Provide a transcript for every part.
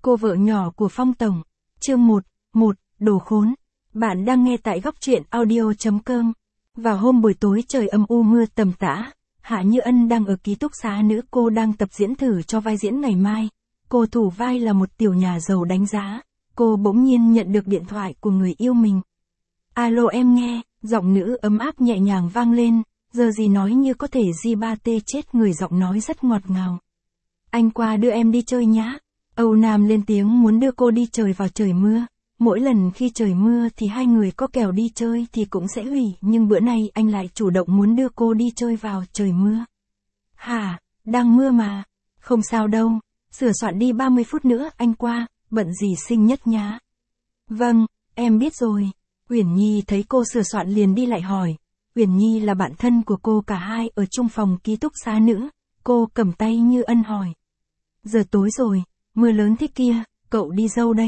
Cô vợ nhỏ của Phong Tổng. Chương 1, đồ khốn. Bạn đang nghe tại góc truyện audio.com. Vào hôm buổi tối trời âm u mưa tầm tã, Hạ Như Ân đang ở ký túc xá nữ, cô đang tập diễn thử cho vai diễn ngày mai. Cô thủ vai là một tiểu nhà giàu đánh giá. Cô bỗng nhiên nhận được điện thoại của người yêu mình. Alo em nghe, giọng nữ ấm áp nhẹ nhàng vang lên, giờ gì nói như có thể G3T chết người, giọng nói rất ngọt ngào. Anh qua đưa em đi chơi nhá. Âu Nam lên tiếng muốn đưa cô đi chơi vào trời mưa. Mỗi lần khi trời mưa thì hai người có kèo đi chơi thì cũng sẽ hủy, nhưng bữa nay anh lại chủ động muốn đưa cô đi chơi vào trời mưa. Hả, đang mưa mà. Không sao đâu, sửa soạn đi 30 phút nữa anh qua, bận gì sinh nhất nhá. Vâng, em biết rồi. Uyển Nhi thấy cô sửa soạn liền đi lại hỏi. Uyển Nhi là bạn thân của cô, cả hai ở chung phòng ký túc xá nữ. Cô cầm tay Như Ân hỏi. Giờ tối rồi, mưa lớn thế kia, cậu đi đâu đấy?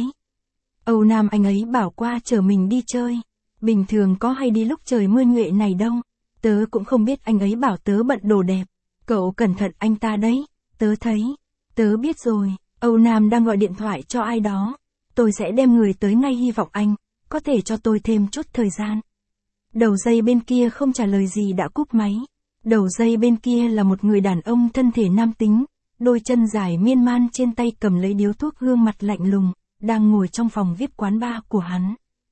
Âu Nam anh ấy bảo qua chở mình đi chơi. Bình thường có hay đi lúc trời mưa nhuệ này đâu. Tớ cũng không biết, anh ấy bảo tớ bận đồ đẹp. Cậu cẩn thận anh ta đấy. Tớ thấy. Tớ biết rồi. Âu Nam đang gọi điện thoại cho ai đó. Tôi sẽ đem người tới ngay, hy vọng anh có thể cho tôi thêm chút thời gian. Đầu dây bên kia không trả lời gì đã cúp máy. Đầu dây bên kia là một người đàn ông thân thể nam tính, đôi chân dài miên man, trên tay cầm lấy điếu thuốc, gương mặt lạnh lùng, đang ngồi trong phòng VIP quán bar của hắn.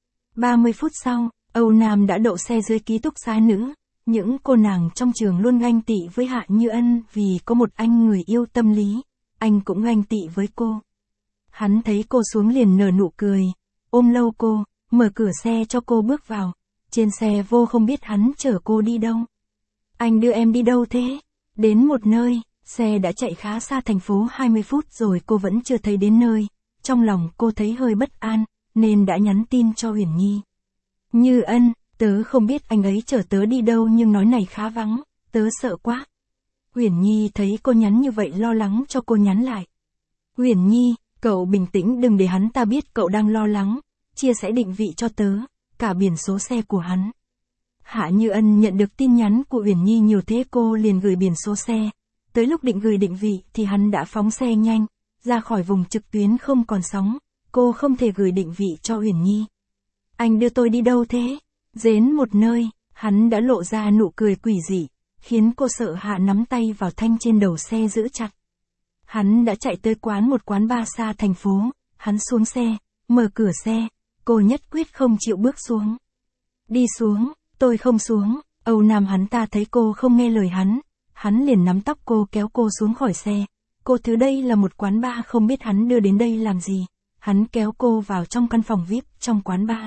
30 phút sau, Âu Nam đã đậu xe dưới ký túc xá nữ. Những cô nàng trong trường luôn ganh tị với Hạ Như Ân vì có một anh người yêu tâm lý. Anh cũng ganh tị với cô. Hắn thấy cô xuống liền nở nụ cười, ôm lâu cô, mở cửa xe cho cô bước vào. Trên xe vô không biết hắn chở cô đi đâu. Anh đưa em đi đâu thế? Đến một nơi, xe đã chạy khá xa, thành phố 20 phút rồi cô vẫn chưa thấy đến nơi. Trong lòng cô thấy hơi bất an, nên đã nhắn tin cho Uyển Nhi. Như Ân, tớ không biết anh ấy chở tớ đi đâu nhưng nói này khá vắng, tớ sợ quá. Uyển Nhi thấy cô nhắn như vậy lo lắng cho cô nhắn lại. Uyển Nhi, cậu bình tĩnh, đừng để hắn ta biết cậu đang lo lắng, chia sẻ định vị cho tớ, cả biển số xe của hắn. Hạ Như Ân nhận được tin nhắn của Uyển Nhi nhiều thế cô liền gửi biển số xe. Tới lúc định gửi định vị thì hắn đã phóng xe nhanh, ra khỏi vùng trực tuyến không còn sóng, cô không thể gửi định vị cho Uyển Nhi. Anh đưa tôi đi đâu thế? Đến một nơi, hắn đã lộ ra nụ cười quỷ dị, khiến cô sợ hạ nắm tay vào thanh trên đầu xe giữ chặt. Hắn đã chạy tới một quán bar xa thành phố, hắn xuống xe, mở cửa xe, cô nhất quyết không chịu bước xuống. Đi xuống, tôi không xuống. Âu Nam hắn ta thấy cô không nghe lời hắn liền nắm tóc cô kéo cô xuống khỏi xe. Cô thứ đây là một quán bar, không biết hắn đưa đến đây làm gì. Hắn kéo cô vào trong căn phòng VIP trong quán bar.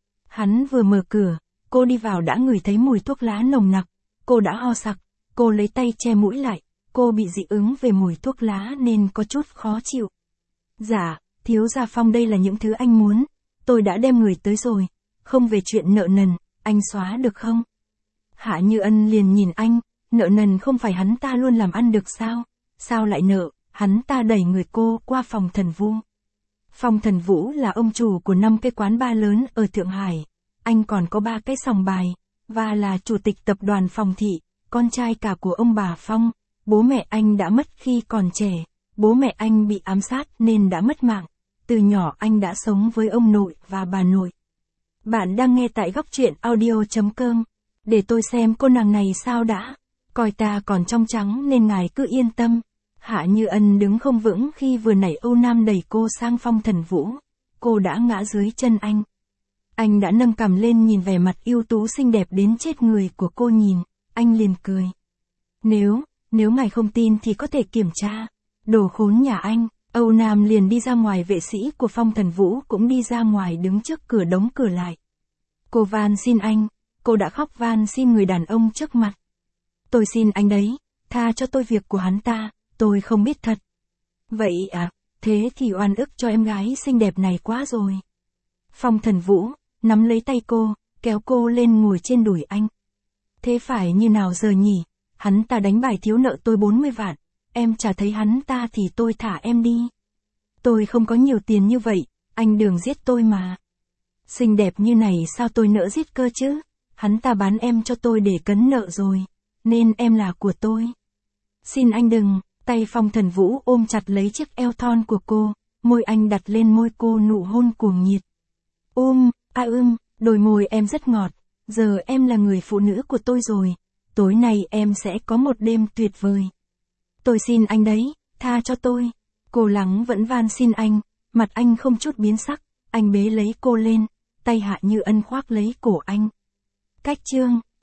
Hắn vừa mở cửa, cô đi vào đã ngửi thấy mùi thuốc lá nồng nặc. Cô đã ho sặc, cô lấy tay che mũi lại. Cô bị dị ứng về mùi thuốc lá nên có chút khó chịu. Dạ, thiếu gia Phong, đây là những thứ anh muốn. Tôi đã đem người tới rồi. Không về chuyện nợ nần, anh xóa được không? Hạ Như Ân liền nhìn anh, nợ nần không phải hắn ta luôn làm ăn được sao? Sao lại nợ? Hắn ta đẩy người cô qua Phong Thần Vũ. Phong Thần Vũ là ông chủ của 5 cái quán bar lớn ở Thượng Hải. Anh còn có 3 cái sòng bài, và là chủ tịch tập đoàn Phong Thị, con trai cả của ông bà Phong. Bố mẹ anh đã mất khi còn trẻ, bố mẹ anh bị ám sát nên đã mất mạng. Từ nhỏ anh đã sống với ông nội và bà nội. Bạn đang nghe tại góc truyện audio.com. Để tôi xem cô nàng này sao đã. Coi ta còn trong trắng nên ngài cứ yên tâm. Hạ Như Ân đứng không vững khi vừa nãy Âu Nam đẩy cô sang Phong Thần Vũ. Cô đã ngã dưới chân anh. Anh đã nâng cằm lên nhìn vẻ mặt ưu tú xinh đẹp đến chết người của cô, nhìn. Anh liền cười. Nếu ngài không tin thì có thể kiểm tra. Đồ khốn nhà anh. Âu Nam liền đi ra ngoài, vệ sĩ của Phong Thần Vũ cũng đi ra ngoài đứng trước cửa đóng cửa lại. Cô van xin anh. Cô đã khóc van xin người đàn ông trước mặt. Tôi xin anh đấy, tha cho tôi việc của hắn ta, tôi không biết thật. Vậy à, thế thì oan ức cho em gái xinh đẹp này quá rồi. Phong Thần Vũ nắm lấy tay cô, kéo cô lên ngồi trên đùi anh. Thế phải như nào giờ nhỉ? Hắn ta đánh bài thiếu nợ tôi 40 vạn. Em trả thấy hắn ta thì tôi thả em đi. Tôi không có nhiều tiền như vậy, anh đừng giết tôi mà. Xinh đẹp như này sao tôi nỡ giết cơ chứ? Hắn ta bán em cho tôi để cấn nợ rồi, nên em là của tôi. Xin anh đừng. Tay Phong Thần Vũ ôm chặt lấy chiếc eo thon của cô, môi anh đặt lên môi cô nụ hôn cuồng nhiệt. Đôi môi em rất ngọt, giờ em là người phụ nữ của tôi rồi, tối nay em sẽ có một đêm tuyệt vời. Tôi xin anh đấy, tha cho tôi. Cô Lắng vẫn van xin anh, mặt anh không chút biến sắc, anh bế lấy cô lên, tay Hạ Như Ân khoác lấy cổ anh. Cách chương